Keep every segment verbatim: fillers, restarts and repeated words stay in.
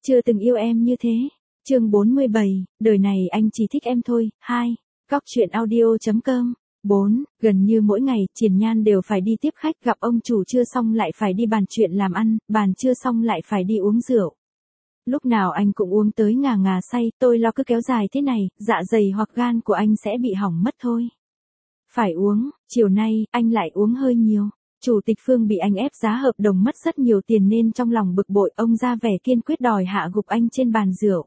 Chưa từng yêu em như thế. Chương bốn mươi bảy, đời này anh chỉ thích em thôi. Hai. Góc truyện audio chấm com. bốn. Gần như mỗi ngày, Triển Nhan đều phải đi tiếp khách, gặp ông chủ chưa xong lại phải đi bàn chuyện làm ăn, bàn chưa xong lại phải đi uống rượu. Lúc nào anh cũng uống tới ngà ngà say, tôi lo cứ kéo dài thế này, dạ dày hoặc gan của anh sẽ bị hỏng mất thôi. Phải uống, chiều nay, anh lại uống hơi nhiều. Chủ tịch Phương bị anh ép giá hợp đồng mất rất nhiều tiền nên trong lòng bực bội, ông ra vẻ kiên quyết đòi hạ gục anh trên bàn rượu.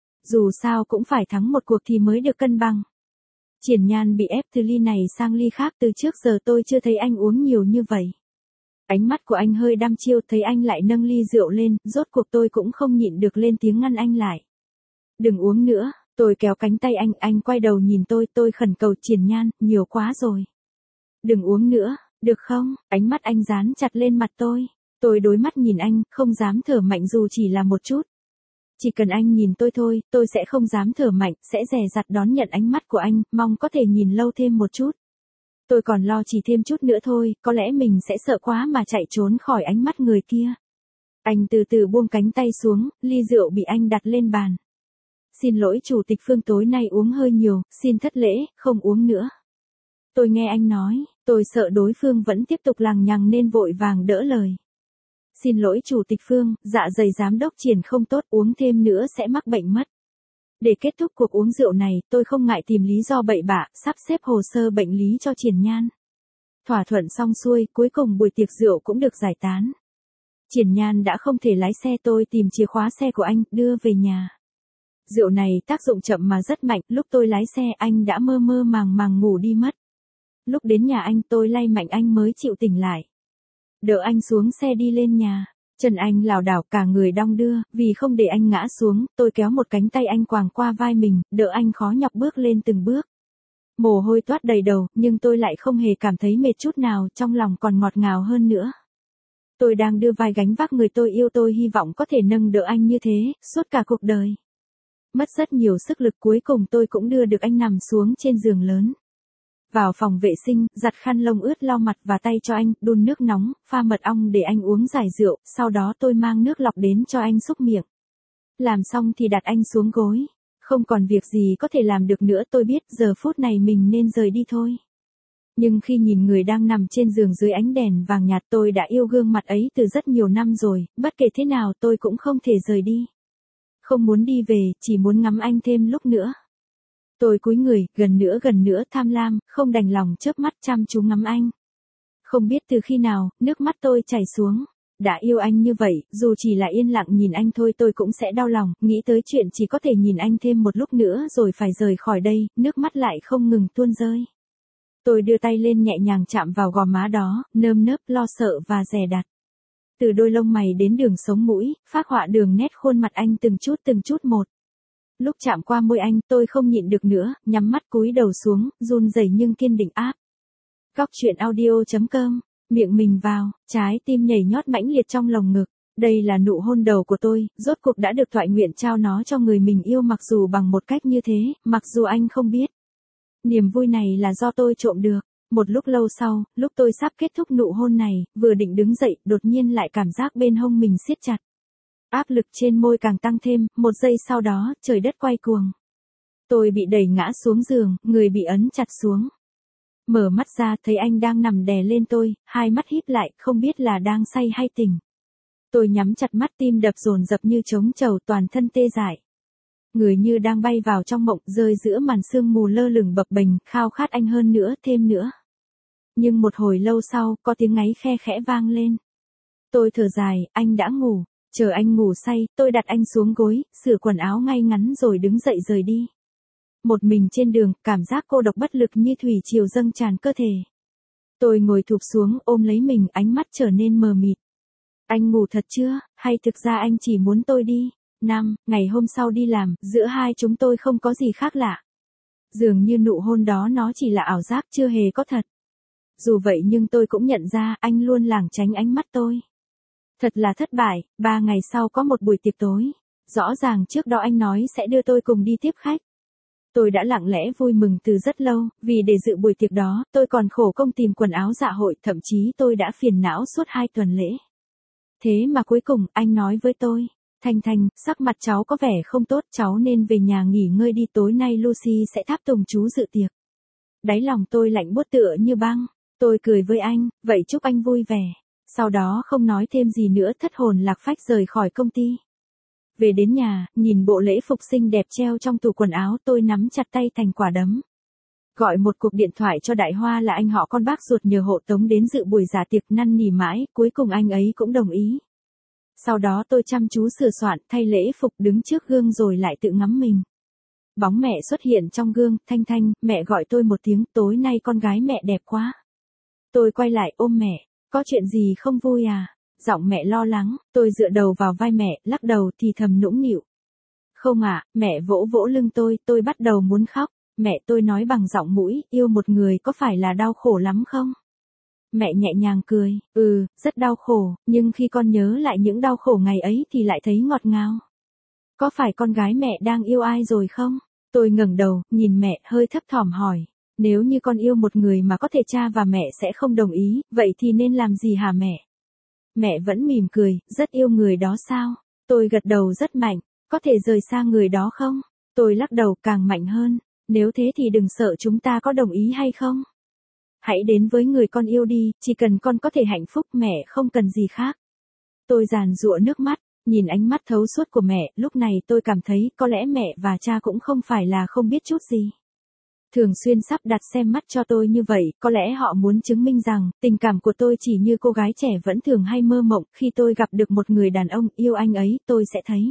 Dù sao cũng phải thắng một cuộc thì mới được cân bằng. Triển Nhan bị ép từ ly này sang ly khác, từ trước giờ tôi chưa thấy anh uống nhiều như vậy. Ánh mắt của anh hơi đăm chiêu, thấy anh lại nâng ly rượu lên, rốt cuộc tôi cũng không nhịn được lên tiếng ngăn anh lại. Đừng uống nữa, tôi kéo cánh tay anh, anh quay đầu nhìn tôi, tôi khẩn cầu Triển Nhan, nhiều quá rồi. Đừng uống nữa, được không? Ánh mắt anh dán chặt lên mặt tôi. Tôi đối mắt nhìn anh, không dám thở mạnh dù chỉ là một chút. Chỉ cần anh nhìn tôi thôi, tôi sẽ không dám thở mạnh, sẽ dè dặt đón nhận ánh mắt của anh, mong có thể nhìn lâu thêm một chút. Tôi còn lo chỉ thêm chút nữa thôi, có lẽ mình sẽ sợ quá mà chạy trốn khỏi ánh mắt người kia. Anh từ từ buông cánh tay xuống, ly rượu bị anh đặt lên bàn. Xin lỗi Chủ tịch Phương, tối nay uống hơi nhiều, xin thất lễ, không uống nữa. Tôi nghe anh nói, tôi sợ đối phương vẫn tiếp tục lằng nhằng nên vội vàng đỡ lời. Xin lỗi Chủ tịch Phương, dạ dày giám đốc Triển không tốt, uống thêm nữa sẽ mắc bệnh mất. Để kết thúc cuộc uống rượu này, tôi không ngại tìm lý do bậy bạ, sắp xếp hồ sơ bệnh lý cho Triển Nhan. Thỏa thuận xong xuôi, cuối cùng buổi tiệc rượu cũng được giải tán. Triển Nhan đã không thể lái xe, tôi tìm chìa khóa xe của anh, đưa về nhà. Rượu này tác dụng chậm mà rất mạnh, lúc tôi lái xe anh đã mơ mơ màng màng ngủ đi mất. Lúc đến nhà anh tôi lay mạnh anh mới chịu tỉnh lại. Đỡ anh xuống xe đi lên nhà. Chân anh lảo đảo cả người đong đưa, vì không để anh ngã xuống, tôi kéo một cánh tay anh quàng qua vai mình, đỡ anh khó nhọc bước lên từng bước. Mồ hôi toát đầy đầu, nhưng tôi lại không hề cảm thấy mệt chút nào, trong lòng còn ngọt ngào hơn nữa. Tôi đang đưa vai gánh vác người tôi yêu, tôi hy vọng có thể nâng đỡ anh như thế, suốt cả cuộc đời. Mất rất nhiều sức lực, cuối cùng tôi cũng đưa được anh nằm xuống trên giường lớn. Vào phòng vệ sinh, giặt khăn lông ướt lau mặt và tay cho anh, đun nước nóng, pha mật ong để anh uống giải rượu, sau đó tôi mang nước lọc đến cho anh xúc miệng. Làm xong thì đặt anh xuống gối. Không còn việc gì có thể làm được nữa, tôi biết giờ phút này mình nên rời đi thôi. Nhưng khi nhìn người đang nằm trên giường dưới ánh đèn vàng nhạt, tôi đã yêu gương mặt ấy từ rất nhiều năm rồi, bất kể thế nào tôi cũng không thể rời đi. Không muốn đi về, chỉ muốn ngắm anh thêm lúc nữa. Tôi cúi người, gần nữa gần nữa, tham lam, không đành lòng chớp mắt chăm chú ngắm anh. Không biết từ khi nào, nước mắt tôi chảy xuống. Đã yêu anh như vậy, dù chỉ là yên lặng nhìn anh thôi tôi cũng sẽ đau lòng, nghĩ tới chuyện chỉ có thể nhìn anh thêm một lúc nữa rồi phải rời khỏi đây, nước mắt lại không ngừng tuôn rơi. Tôi đưa tay lên nhẹ nhàng chạm vào gò má đó, nơm nớp lo sợ và dè dặt. Từ đôi lông mày đến đường sống mũi, phác họa đường nét khuôn mặt anh từng chút từng chút một. Lúc chạm qua môi anh, tôi không nhịn được nữa, nhắm mắt cúi đầu xuống, run rẩy nhưng kiên định áp. Góc truyện audio chấm com, miệng mình vào, trái tim nhảy nhót mãnh liệt trong lồng ngực. Đây là nụ hôn đầu của tôi, rốt cuộc đã được toại nguyện trao nó cho người mình yêu, mặc dù bằng một cách như thế, mặc dù anh không biết. Niềm vui này là do tôi trộm được. Một lúc lâu sau, lúc tôi sắp kết thúc nụ hôn này, vừa định đứng dậy, đột nhiên lại cảm giác bên hông mình siết chặt. Áp lực trên môi càng tăng thêm, một giây sau đó, trời đất quay cuồng. Tôi bị đẩy ngã xuống giường, người bị ấn chặt xuống. Mở mắt ra, thấy anh đang nằm đè lên tôi, hai mắt híp lại, không biết là đang say hay tỉnh. Tôi nhắm chặt mắt, tim đập dồn dập như trống trầu, toàn thân tê dại. Người như đang bay vào trong mộng, rơi giữa màn sương mù lơ lửng bập bềnh, khao khát anh hơn nữa, thêm nữa. Nhưng một hồi lâu sau, có tiếng ngáy khe khẽ vang lên. Tôi thở dài, anh đã ngủ. Chờ anh ngủ say, tôi đặt anh xuống gối, sửa quần áo ngay ngắn rồi đứng dậy rời đi. Một mình trên đường, cảm giác cô độc bất lực như thủy triều dâng tràn cơ thể. Tôi ngồi thụp xuống, ôm lấy mình, ánh mắt trở nên mờ mịt. Anh ngủ thật chưa, hay thực ra anh chỉ muốn tôi đi? Năm, ngày hôm sau đi làm, giữa hai chúng tôi không có gì khác lạ. Dường như nụ hôn đó nó chỉ là ảo giác, chưa hề có thật. Dù vậy nhưng tôi cũng nhận ra, anh luôn lảng tránh ánh mắt tôi. Thật là thất bại, ba ngày sau có một buổi tiệc tối. Rõ ràng trước đó anh nói sẽ đưa tôi cùng đi tiếp khách. Tôi đã lặng lẽ vui mừng từ rất lâu, vì để dự buổi tiệc đó, tôi còn khổ công tìm quần áo dạ hội, thậm chí tôi đã phiền não suốt hai tuần lễ. Thế mà cuối cùng, anh nói với tôi, Thanh Thanh, sắc mặt cháu có vẻ không tốt, cháu nên về nhà nghỉ ngơi đi, tối nay Lucy sẽ tháp tùng chú dự tiệc. Đáy lòng tôi lạnh buốt tựa như băng, tôi cười với anh, vậy chúc anh vui vẻ. Sau đó không nói thêm gì nữa, thất hồn lạc phách rời khỏi công ty. Về đến nhà, nhìn bộ lễ phục xinh đẹp treo trong tủ quần áo, tôi nắm chặt tay thành quả đấm. Gọi một cuộc điện thoại cho Đại Hoa là anh họ con bác ruột nhờ hộ tống đến dự buổi dạ tiệc, năn nỉ mãi, cuối cùng anh ấy cũng đồng ý. Sau đó tôi chăm chú sửa soạn, thay lễ phục, đứng trước gương rồi lại tự ngắm mình. Bóng mẹ xuất hiện trong gương, Thanh Thanh, mẹ gọi tôi một tiếng, tối nay con gái mẹ đẹp quá. Tôi quay lại ôm mẹ, có chuyện gì không vui à? Giọng mẹ lo lắng, tôi dựa đầu vào vai mẹ, lắc đầu thì thầm nũng nịu. Không ạ, à, mẹ vỗ vỗ lưng tôi, tôi bắt đầu muốn khóc. Mẹ, tôi nói bằng giọng mũi, yêu một người có phải là đau khổ lắm không? Mẹ nhẹ nhàng cười, ừ, rất đau khổ, nhưng khi con nhớ lại những đau khổ ngày ấy thì lại thấy ngọt ngào. Có phải con gái mẹ đang yêu ai rồi không? Tôi ngẩng đầu, nhìn mẹ, hơi thấp thỏm hỏi. Nếu như con yêu một người mà có thể cha và mẹ sẽ không đồng ý, vậy thì nên làm gì hả mẹ? Mẹ vẫn mỉm cười, rất yêu người đó sao? Tôi gật đầu rất mạnh, có thể rời xa người đó không? Tôi lắc đầu càng mạnh hơn, nếu thế thì đừng sợ chúng ta có đồng ý hay không? Hãy đến với người con yêu đi, chỉ cần con có thể hạnh phúc, mẹ không cần gì khác. Tôi giàn giụa nước mắt, nhìn ánh mắt thấu suốt của mẹ, lúc này tôi cảm thấy có lẽ mẹ và cha cũng không phải là không biết chút gì. Thường xuyên sắp đặt xem mắt cho tôi như vậy, có lẽ họ muốn chứng minh rằng, tình cảm của tôi chỉ như cô gái trẻ vẫn thường hay mơ mộng, khi tôi gặp được một người đàn ông yêu anh ấy, tôi sẽ thấy.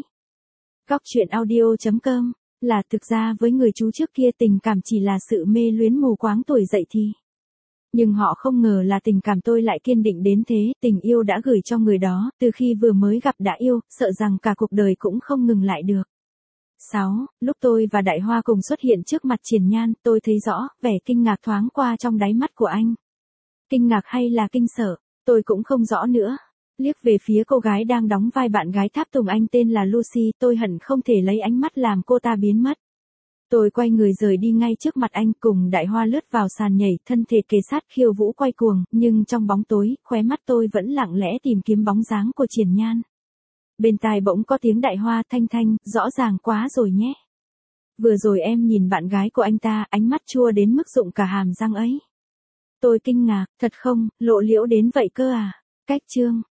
Góc truyện audio chấm com, là thực ra với người chú trước kia tình cảm chỉ là sự mê luyến mù quáng tuổi dậy thì. Nhưng họ không ngờ là tình cảm tôi lại kiên định đến thế, tình yêu đã gửi cho người đó, từ khi vừa mới gặp đã yêu, sợ rằng cả cuộc đời cũng không ngừng lại được. sáu. Lúc tôi và Đại Hoa cùng xuất hiện trước mặt Triển Nhan, tôi thấy rõ, vẻ kinh ngạc thoáng qua trong đáy mắt của anh. Kinh ngạc hay là kinh sợ, tôi cũng không rõ nữa. Liếc về phía cô gái đang đóng vai bạn gái tháp tùng anh tên là Lucy, tôi hận không thể lấy ánh mắt làm cô ta biến mất. Tôi quay người rời đi ngay trước mặt anh, cùng Đại Hoa lướt vào sàn nhảy, thân thể kề sát khiêu vũ quay cuồng, nhưng trong bóng tối, khóe mắt tôi vẫn lặng lẽ tìm kiếm bóng dáng của Triển Nhan. Bên tai bỗng có tiếng Đại Hoa, Thanh Thanh, rõ ràng quá rồi nhé. Vừa rồi em nhìn bạn gái của anh ta, ánh mắt chua đến mức rụng cả hàm răng ấy. Tôi kinh ngạc, thật không, lộ liễu đến vậy cơ à? Cách chương